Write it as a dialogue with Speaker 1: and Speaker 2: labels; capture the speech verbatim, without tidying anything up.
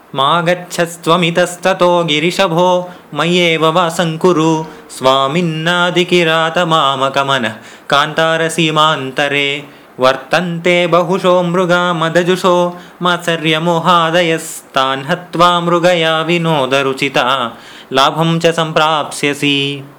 Speaker 1: मा गच्छस्त्वमितस्ततो गिरिशभो मय्येव वासं कुरु स्वामिन्नादिकिरातमामकमनः कान्तारसीमान्तरे वर्तन्ते बहुशो मृगा मदजुषो मात्सर्यमोहादयस्तान् हत्वा मृगया विनोदरुचिता लाभं च सम्प्राप्स्यसि।